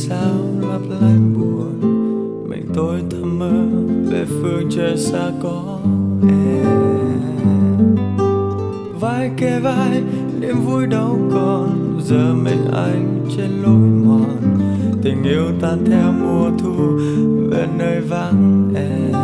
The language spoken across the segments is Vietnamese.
sao lấp lánh buồn, mình tôi thầm mơ về phương trời xa có em. Vai kề vai niềm vui đâu còn, giờ mình anh trên lối mòn, tình yêu tan theo mùa thu về nơi vắng em.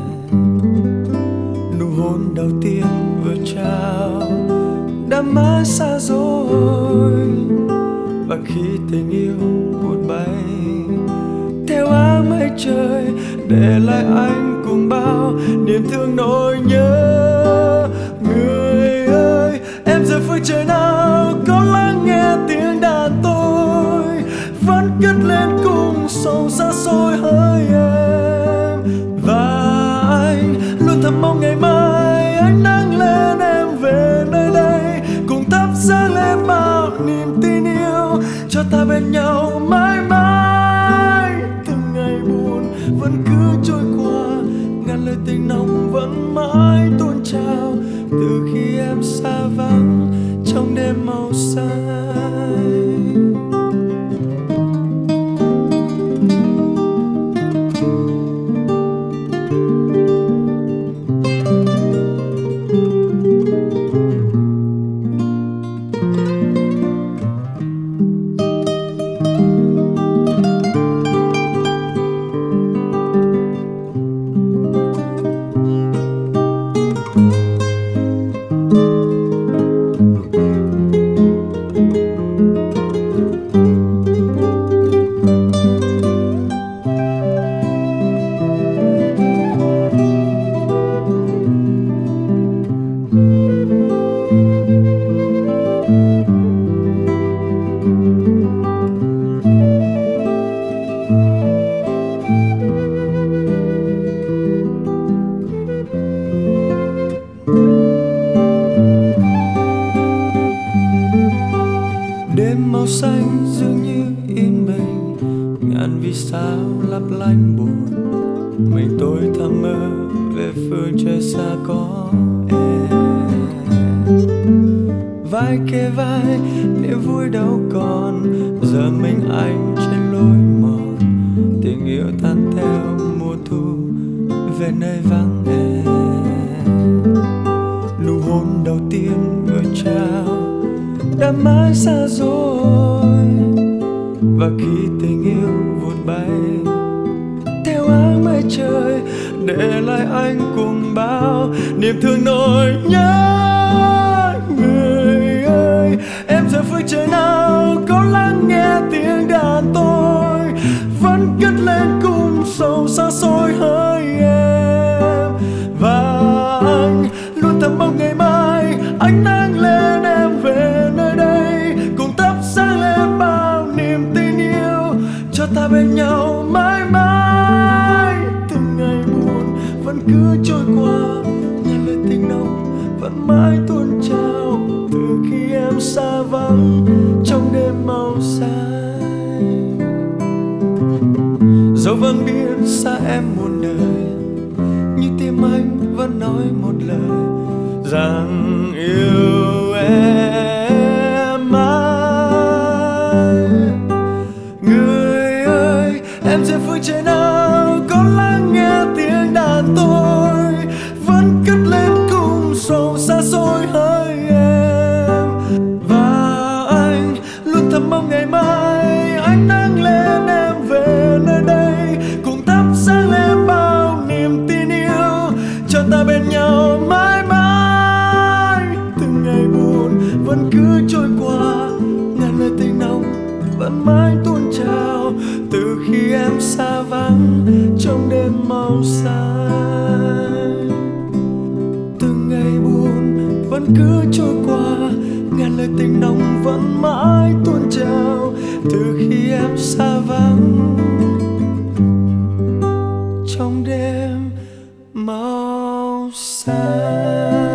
Nụ hôn đầu tiên vừa trao đã mãi xa rồi, và khi tình yêu vụt bay theo áng mây trời, để lại anh cùng bao niềm thương nỗi nhớ. Người ơi, em giờ phương trời nào có lắng nghe tiếng đàn tôi vẫn cất lên cùng sầu xa xôi hỡi em. Và anh luôn thầm mong ngày mai ánh nắng lên em về nơi đây, cùng thắp sáng lên bao niềm tin yêu cho ta bên nhau mãi mãi. Từng ngày buồn vẫn cứ trôi qua, ngàn lời tình nồng vẫn mãi tuôn trào, từ khi em xa vắng trong đêm màu xanh. Đêm màu xanh dường như yên bình, ngàn vì sao lấp lánh buồn, mình tôi thầm mơ về phương trời xa có em. Vai kề vai niềm vui đâu còn, giờ mình anh trên lối mòn, tình yêu tan theo mùa thu về nơi vắng em. Nụ hôn đầu tiên vừa trao đã mãi xa rồi, và khi tình yêu vụt bay theo áng mây trời, để lại anh cùng bao niềm thương nỗi nhớ. Người ơi, em giờ phương trời nào có lắng nghe tiếng đàn tôi vẫn cất lên cùng sầu xa xôi hỡi em. Và anh luôn thầm mong ngày mai ánh nắng lên em về nơi đây, cùng thắp sáng lên bao niềm tin yêu cho ta bên nhau mãi mãi. Từng ngày buồn vẫn cứ trôi qua, ngàn lời tình nồng vẫn mãi tuôn trào, từ khi em xa vắng trong đêm màu xanh. Dẫu vẫn biết xa em muôn đời, nhưng tim anh vẫn nói một lời rằng yêu em mãi. Người ơi, em trên phương trời nào có lắng nghe tiếng đàn tôi vẫn cất lên cùng sầu xa xôi hỡi em. Và anh luôn thầm mong ngày mai ánh nắng lên em về nơi đây, cùng thắp sáng lên bao niềm tin yêu cho ta bên nhau mãi mãi. Từng ngày buồn vẫn cứ trôi qua, ngàn lời tình nồng vẫn mãi tuôn trào, từ khi em xa vắng trong đêm màu xanh. Từng ngày buồn vẫn cứ trôi qua, ngàn lời tình nồng vẫn mãi tuôn trào, từ khi em xa vắng trong đêm màu xanh.